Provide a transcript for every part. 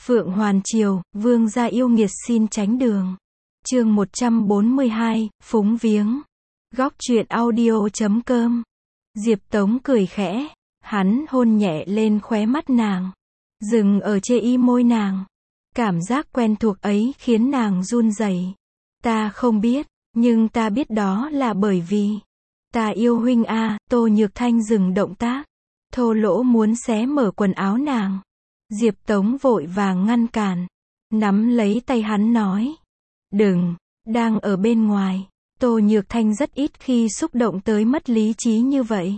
Phượng Hoàn Triều, vương gia yêu nghiệt xin tránh đường. Chương 142, phúng viếng. Góc truyện audio.com. Diệp Tống cười khẽ, hắn hôn nhẹ lên khóe mắt nàng, dừng ở chê y môi nàng. Cảm giác quen thuộc ấy khiến nàng run rẩy. Ta không biết, nhưng ta biết đó là bởi vì ta yêu huynh a. Tô Nhược Thanh dừng động tác, thô lỗ muốn xé mở quần áo nàng. Diệp Tống vội vàng ngăn cản, nắm lấy tay hắn nói, đừng, đang ở bên ngoài. Tô Nhược Thanh rất ít khi xúc động tới mất lý trí như vậy.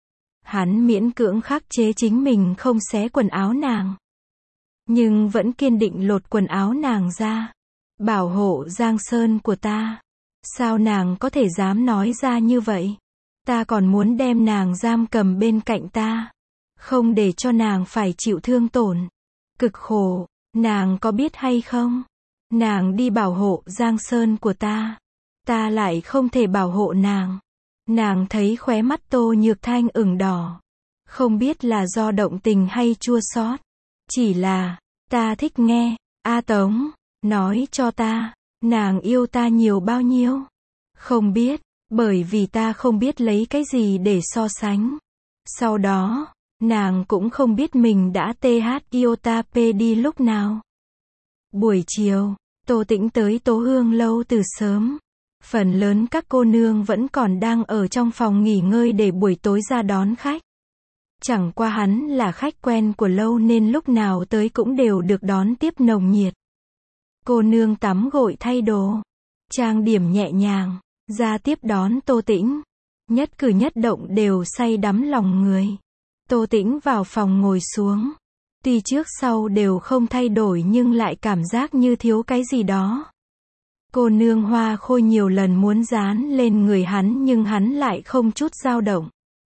Hắn miễn cưỡng khắc chế chính mình không xé quần áo nàng, nhưng vẫn kiên định lột quần áo nàng ra. Bảo hộ Giang Sơn của ta. Sao nàng có thể dám nói ra như vậy? Ta còn muốn đem nàng giam cầm bên cạnh ta, không để cho nàng phải chịu thương tổn, cực khổ. Nàng có biết hay không? Nàng đi bảo hộ Giang Sơn của ta, ta lại không thể bảo hộ nàng. Nàng thấy khóe mắt Tô Nhược Thanh ửng đỏ, không biết là do động tình hay chua xót. Chỉ là, ta thích nghe. A Tống, nói cho ta, nàng yêu ta nhiều bao nhiêu? Không biết, bởi vì ta không biết lấy cái gì để so sánh. Sau đó, nàng cũng không biết mình đã yêu ta đi lúc nào. Buổi chiều, Tô Tĩnh tới Tố Hương lâu từ sớm. Phần lớn các cô nương vẫn còn đang ở trong phòng nghỉ ngơi để buổi tối ra đón khách. Chẳng qua hắn là khách quen của lâu nên lúc nào tới cũng đều được đón tiếp nồng nhiệt. Cô nương tắm gội thay đồ, trang điểm nhẹ nhàng, ra tiếp đón Tô Tĩnh. Nhất cử nhất động đều say đắm lòng người. Tô Tĩnh vào phòng ngồi xuống. Tuy trước sau đều không thay đổi nhưng lại cảm giác như thiếu cái gì đó. Cô nương Hoa Khôi nhiều lần muốn dán lên người hắn nhưng hắn lại không chút dao động.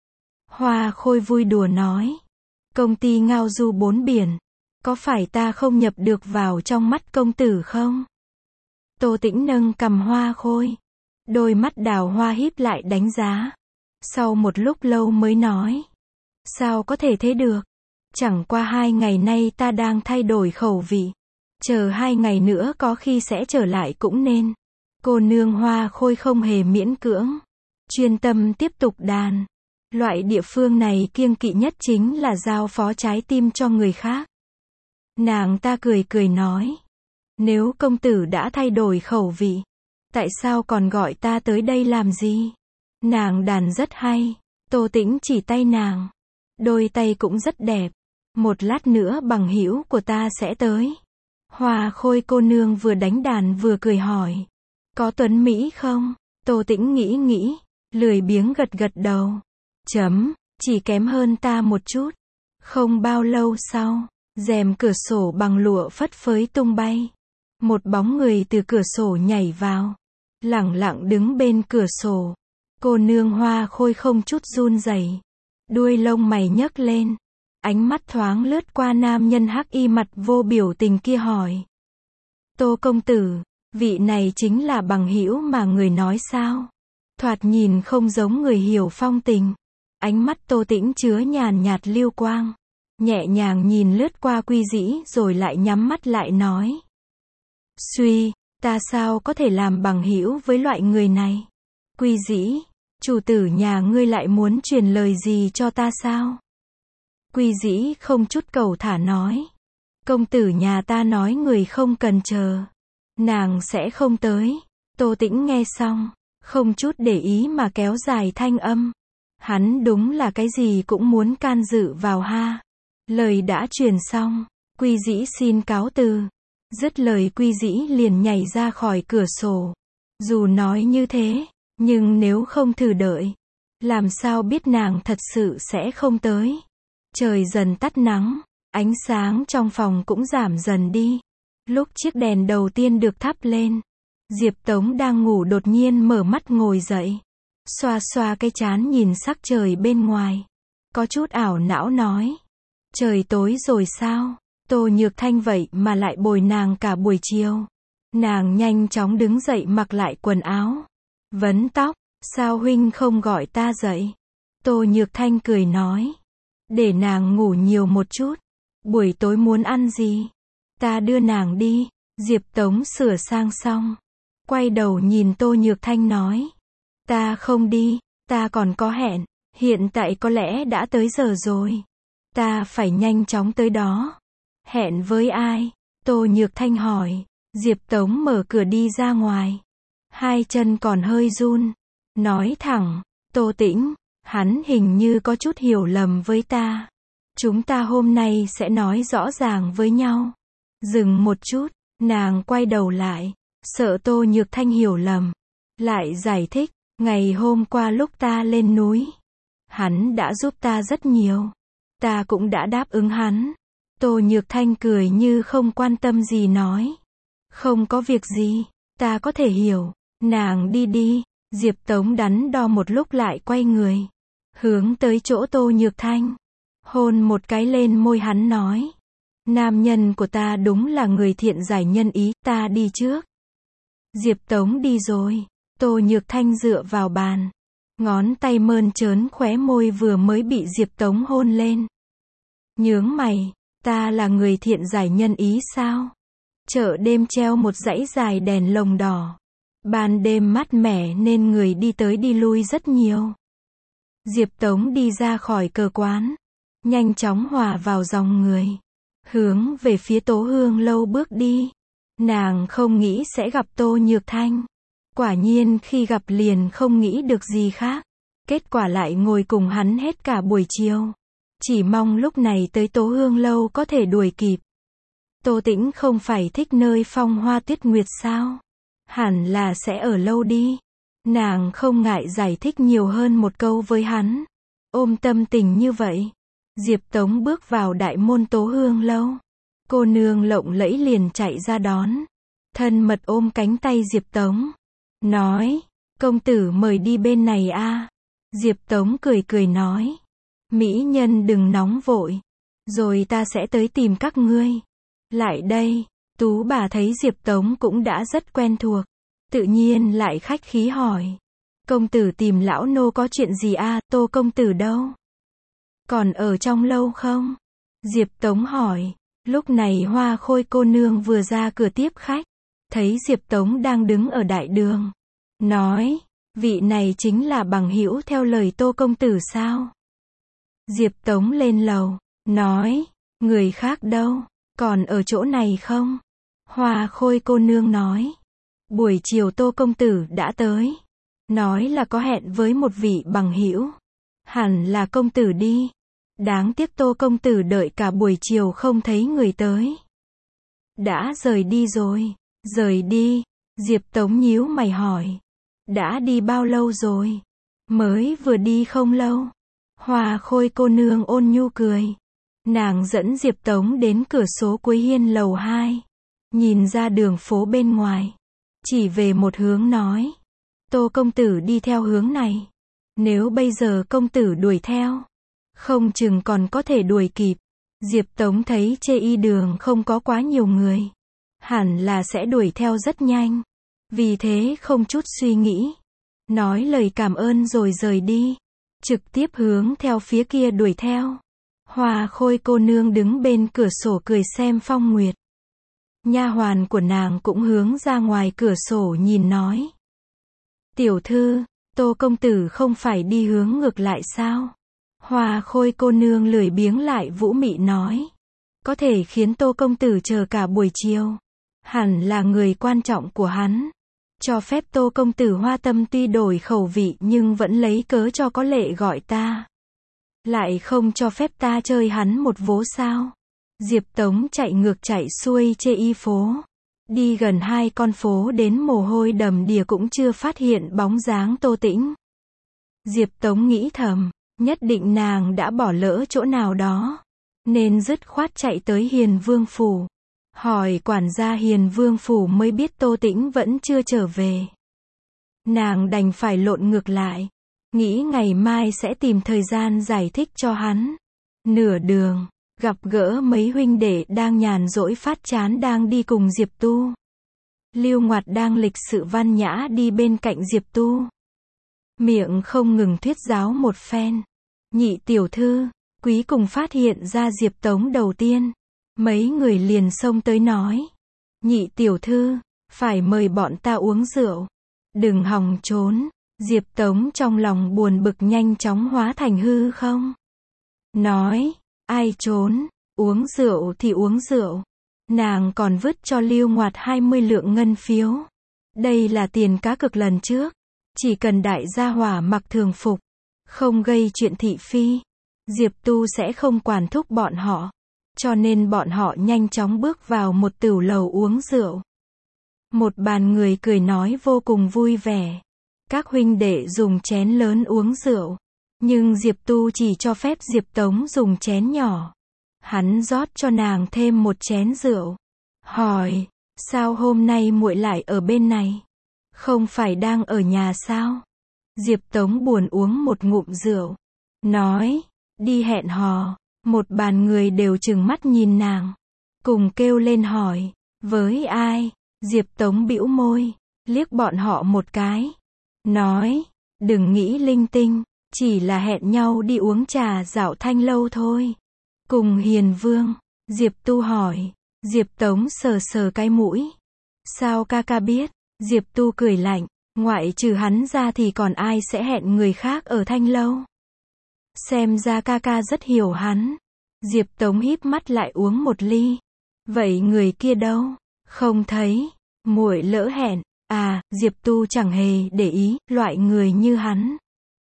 Hoa Khôi vui đùa nói, công ty ngao du bốn biển, có phải ta không nhập được vào trong mắt công tử không? Tô Tĩnh nâng cằm Hoa Khôi, đôi mắt đào hoa híp lại đánh giá. Sau một lúc lâu mới nói, sao có thể thế được? Chẳng qua 2 ngày nay ta đang thay đổi khẩu vị, chờ 2 ngày nữa có khi sẽ trở lại cũng nên. Cô nương Hoa Khôi không hề miễn cưỡng, chuyên tâm tiếp tục đàn. Loại địa phương này kiêng kỵ nhất chính là giao phó trái tim cho người khác. Nàng ta cười cười nói, nếu công tử đã thay đổi khẩu vị, tại sao còn gọi ta tới đây làm gì? Nàng đàn rất hay. Tô Tĩnh chỉ tay nàng, đôi tay cũng rất đẹp. Một lát nữa bằng hữu của ta sẽ tới. Hoa Khôi cô nương vừa đánh đàn vừa cười hỏi, có tuấn Mỹ không? Tô Tĩnh nghĩ nghĩ, lười biếng gật gật đầu. Chỉ kém hơn ta một chút. Không bao lâu sau, rèm cửa sổ bằng lụa phất phới tung bay. Một bóng người từ cửa sổ nhảy vào, lẳng lặng đứng bên cửa sổ. Cô nương Hoa Khôi không chút run rẩy, đuôi lông mày nhấc lên, ánh mắt thoáng lướt qua nam nhân hắc y mặt vô biểu tình kia hỏi, Tô công tử, vị này chính là bằng hữu mà người nói sao? Thoạt nhìn không giống người hiểu phong tình. Ánh mắt Tô Tĩnh chứa nhàn nhạt lưu quang, nhẹ nhàng nhìn lướt qua Quy Dĩ rồi lại nhắm mắt lại nói, suy, ta sao có thể làm bằng hữu với loại người này? Quy Dĩ, chủ tử nhà ngươi lại muốn truyền lời gì cho ta sao? Quy Dĩ không chút cầu thả nói, công tử nhà ta nói người không cần chờ, nàng sẽ không tới. Tô Tĩnh nghe xong, không chút để ý mà kéo dài thanh âm, hắn đúng là cái gì cũng muốn can dự vào ha. Lời đã truyền xong, Quy Dĩ xin cáo từ. Dứt lời Quy Dĩ liền nhảy ra khỏi cửa sổ. Dù nói như thế, nhưng nếu không thử đợi, làm sao biết nàng thật sự sẽ không tới. Trời dần tắt nắng, ánh sáng trong phòng cũng giảm dần đi. Lúc chiếc đèn đầu tiên được thắp lên, Diệp Tống đang ngủ đột nhiên mở mắt ngồi dậy, xoa xoa cái trán nhìn sắc trời bên ngoài, có chút ảo não nói, trời tối rồi sao? Tô Nhược Thanh vậy mà lại bồi nàng cả buổi chiều. Nàng nhanh chóng đứng dậy mặc lại quần áo, vấn tóc, sao huynh không gọi ta dậy? Tô Nhược Thanh cười nói, để nàng ngủ nhiều một chút, buổi tối muốn ăn gì? Ta đưa nàng đi. Diệp Tống sửa sang xong. Quay đầu nhìn Tô Nhược Thanh nói. Ta không đi, ta còn có hẹn. Hiện tại có lẽ đã tới giờ rồi. Ta phải nhanh chóng tới đó. Hẹn với ai? Tô Nhược Thanh hỏi. Diệp Tống mở cửa đi ra ngoài. Hai chân còn hơi run. Nói thẳng. Tô Tĩnh, hắn hình như có chút hiểu lầm với ta. Chúng ta hôm nay sẽ nói rõ ràng với nhau. Dừng một chút, nàng quay đầu lại. Sợ Tô Nhược Thanh hiểu lầm. Lại giải thích. Ngày hôm qua lúc ta lên núi, hắn đã giúp ta rất nhiều. Ta cũng đã đáp ứng hắn. Tô Nhược Thanh cười như không quan tâm gì nói. Không có việc gì, ta có thể hiểu. Nàng đi đi. Diệp Tống đắn đo một lúc lại quay người. Hướng tới chỗ Tô Nhược Thanh. Hôn một cái lên môi hắn nói. Nam nhân của ta đúng là người thiện giải nhân ý, ta đi trước. Diệp Tống đi rồi. Tô Nhược Thanh dựa vào bàn. Ngón tay mơn trớn khóe môi vừa mới bị Diệp Tống hôn lên. Nhướng mày, ta là người thiện giải nhân ý sao? Chợ đêm treo một dãy dài đèn lồng đỏ. Ban đêm mát mẻ nên người đi tới đi lui rất nhiều. Diệp Tống đi ra khỏi cờ quán. Nhanh chóng hòa vào dòng người. Hướng về phía Tố Hương Lâu bước đi. Nàng không nghĩ sẽ gặp Tô Nhược Thanh. Quả nhiên khi gặp liền không nghĩ được gì khác. Kết quả lại ngồi cùng hắn hết cả buổi chiều. Chỉ mong lúc này tới Tố Hương Lâu có thể đuổi kịp. Tô Tĩnh không phải thích nơi phong hoa tuyết nguyệt sao? Hẳn là sẽ ở lâu đi. Nàng không ngại giải thích nhiều hơn một câu với hắn. Ôm tâm tình như vậy. Diệp Tống bước vào đại môn Tố Hương Lâu. Cô nương lộng lẫy liền chạy ra đón. Thân mật ôm cánh tay Diệp Tống. Nói, công tử mời đi bên này a. Diệp Tống cười cười nói. Mỹ nhân đừng nóng vội. Rồi ta sẽ tới tìm các ngươi. Lại đây, tú bà thấy Diệp Tống cũng đã rất quen thuộc. Tự nhiên lại khách khí hỏi. Công tử tìm lão nô có chuyện gì a? Tô công tử đâu? Còn ở trong lâu không? Diệp Tống hỏi. Lúc này Hoa Khôi cô nương vừa ra cửa tiếp khách. Thấy Diệp Tống đang đứng ở đại đường. Nói, vị này chính là bằng hữu theo lời Tô công tử sao? Diệp Tống lên lầu. Nói, người khác đâu? Còn ở chỗ này không? Hoa Khôi cô nương nói. Buổi chiều Tô công tử đã tới. Nói là có hẹn với một vị bằng hữu. Hẳn là công tử đi. Đáng tiếc Tô công tử đợi cả buổi chiều không thấy người tới. Đã rời đi rồi. Rời đi. Diệp Tống nhíu mày hỏi. Đã đi bao lâu rồi? Mới vừa đi không lâu. Hoa Khôi cô nương ôn nhu cười. Nàng dẫn Diệp Tống đến cửa sổ cuối hiên lầu 2. Nhìn ra đường phố bên ngoài. Chỉ về một hướng nói. Tô công tử đi theo hướng này. Nếu bây giờ công tử đuổi theo, không chừng còn có thể đuổi kịp. Diệp Tống thấy chê y đường không có quá nhiều người. Hẳn là sẽ đuổi theo rất nhanh. Vì thế không chút suy nghĩ. Nói lời cảm ơn rồi rời đi. Trực tiếp hướng theo phía kia đuổi theo. Hoa Khôi cô nương đứng bên cửa sổ cười xem phong nguyệt. Nha hoàn của nàng cũng hướng ra ngoài cửa sổ nhìn nói. Tiểu thư, Tô công tử không phải đi hướng ngược lại sao? Hoa Khôi cô nương lười biếng lại vũ mị nói. Có thể khiến Tô công tử chờ cả buổi chiều. Hẳn là người quan trọng của hắn. Cho phép Tô công tử hoa tâm tuy đổi khẩu vị nhưng vẫn lấy cớ cho có lệ gọi ta. Lại không cho phép ta chơi hắn một vố sao? Diệp Tống chạy ngược chạy xuôi chê y phố. Đi gần 2 con phố đến mồ hôi đầm đìa cũng chưa phát hiện bóng dáng Tô Tĩnh. Diệp Tống nghĩ thầm, nhất định nàng đã bỏ lỡ chỗ nào đó. Nên dứt khoát chạy tới Hiền Vương Phủ. Hỏi quản gia Hiền Vương Phủ mới biết Tô Tĩnh vẫn chưa trở về. Nàng đành phải lộn ngược lại. Nghĩ ngày mai sẽ tìm thời gian giải thích cho hắn. Nửa đường, gặp gỡ mấy huynh đệ đang nhàn rỗi phát chán đang đi cùng Diệp Tu. Lưu Ngoạt đang lịch sự văn nhã đi bên cạnh Diệp Tu. Miệng không ngừng thuyết giáo một phen. Nhị tiểu thư, quý cùng phát hiện ra Diệp Tống đầu tiên. Mấy người liền xông tới nói. Nhị tiểu thư, phải mời bọn ta uống rượu. Đừng hòng trốn. Diệp Tống trong lòng buồn bực nhanh chóng hóa thành hư không. Nói, ai trốn, uống rượu thì uống rượu. Nàng còn vứt cho Lưu Ngoạt 20 lượng ngân phiếu. Đây là tiền cá cược lần trước. Chỉ cần đại gia hỏa mặc thường phục, không gây chuyện thị phi, Diệp Tu sẽ không quản thúc bọn họ. Cho nên bọn họ nhanh chóng bước vào một tửu lầu uống rượu. Một bàn người cười nói vô cùng vui vẻ. Các huynh đệ dùng chén lớn uống rượu. Nhưng Diệp Tu chỉ cho phép Diệp Tống dùng chén nhỏ. Hắn rót cho nàng thêm một chén rượu. Hỏi, sao hôm nay muội lại ở bên này? Không phải đang ở nhà sao? Diệp Tống buồn uống một ngụm rượu. Nói, đi hẹn hò. Một bàn người đều trừng mắt nhìn nàng. Cùng kêu lên hỏi, với ai? Diệp Tống bĩu môi, liếc bọn họ một cái. Nói, đừng nghĩ linh tinh, chỉ là hẹn nhau đi uống trà dạo Thanh Lâu thôi. Cùng Hiền Vương. Diệp Tu hỏi. Diệp Tống sờ sờ cái mũi. Sao ca ca biết? Diệp Tu cười lạnh. Ngoại trừ hắn ra thì còn ai sẽ hẹn người khác ở Thanh Lâu? Xem ra ca ca rất hiểu hắn. Diệp Tống híp mắt lại uống một ly. Vậy người kia đâu? Không thấy. Muội lỡ hẹn. À, Diệp Tu chẳng hề để ý, loại người như hắn.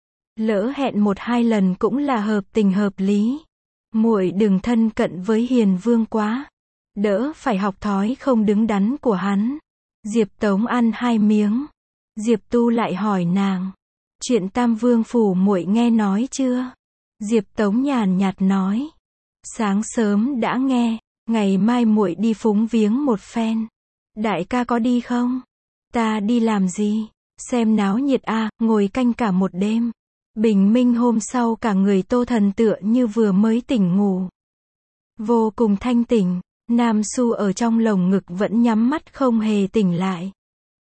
Lỡ hẹn 1-2 lần cũng là hợp tình hợp lý. Muội đừng thân cận với Hiền Vương quá. Đỡ phải học thói không đứng đắn của hắn. Diệp Tống ăn 2 miếng. Diệp Tu lại hỏi nàng. Chuyện Tam Vương Phủ muội nghe nói chưa? Diệp Tống nhàn nhạt nói. Sáng sớm đã nghe, ngày mai muội đi phúng viếng một phen. Đại ca có đi không? Ta đi làm gì? Xem náo nhiệt à, ngồi canh cả một đêm. Bình minh hôm sau cả người Tô Thần tựa như vừa mới tỉnh ngủ. Vô cùng thanh tỉnh, Nam Su ở trong lồng ngực vẫn nhắm mắt không hề tỉnh lại.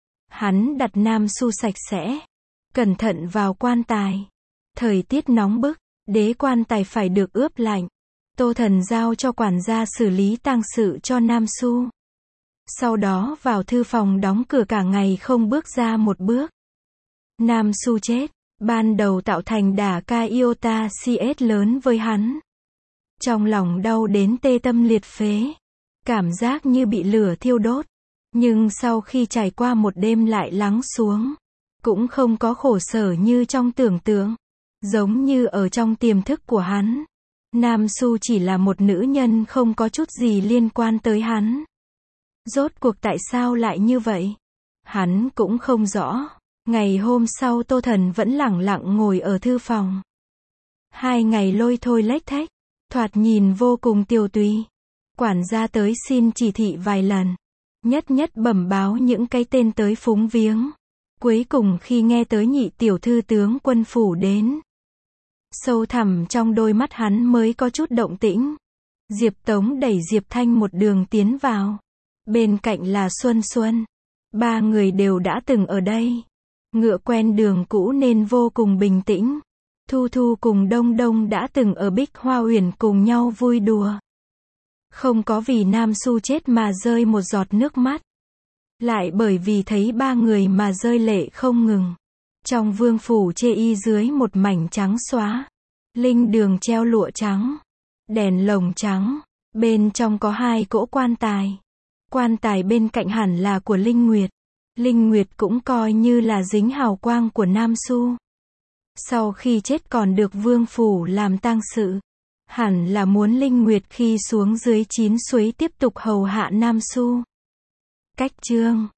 Hắn đặt Nam Su sạch sẽ, cẩn thận vào quan tài. Thời tiết nóng bức, đế quan tài phải được ướp lạnh. Tô Thần giao cho quản gia xử lý tang sự cho Nam Su. Sau đó vào thư phòng đóng cửa cả ngày không bước ra một bước. Nam Su chết, ban đầu tạo thành đả ca iota CS lớn với hắn. Trong lòng đau đến tê tâm liệt phế. Cảm giác như bị lửa thiêu đốt. Nhưng sau khi trải qua một đêm lại lắng xuống. Cũng không có khổ sở như trong tưởng tượng. Giống như ở trong tiềm thức của hắn. Nam Su chỉ là một nữ nhân không có chút gì liên quan tới hắn. Rốt cuộc tại sao lại như vậy? Hắn cũng không rõ. Ngày hôm sau Tô Thần vẫn lẳng lặng ngồi ở thư phòng. 2 ngày lôi thôi lếch thếch. Thoạt nhìn vô cùng tiều tùy. Quản gia tới xin chỉ thị vài lần. Nhất nhất bẩm báo những cái tên tới phúng viếng. Cuối cùng khi nghe tới nhị tiểu thư tướng quân phủ đến. Sâu thẳm trong đôi mắt hắn mới có chút động tĩnh. Diệp Tống đẩy Diệp Thanh một đường tiến vào. Bên cạnh là Xuân Xuân. 3 người đều đã từng ở đây. Ngựa quen đường cũ nên vô cùng bình tĩnh. Thu Thu cùng Đông Đông đã từng ở Bích Hoa Uyển cùng nhau vui đùa. Không có vì Nam Su chết mà rơi một giọt nước mắt. Lại bởi vì thấy 3 người mà rơi lệ không ngừng. Trong vương phủ chê y dưới một mảnh trắng xóa. Linh đường treo lụa trắng. Đèn lồng trắng. Bên trong có 2 cỗ quan tài. Quan tài bên cạnh hẳn là của Linh Nguyệt. Linh Nguyệt cũng coi như là dính hào quang của Nam Su. Sau khi chết còn được vương phủ làm tang sự. Hẳn là muốn Linh Nguyệt khi xuống dưới 9 suối tiếp tục hầu hạ Nam Su. Cách chương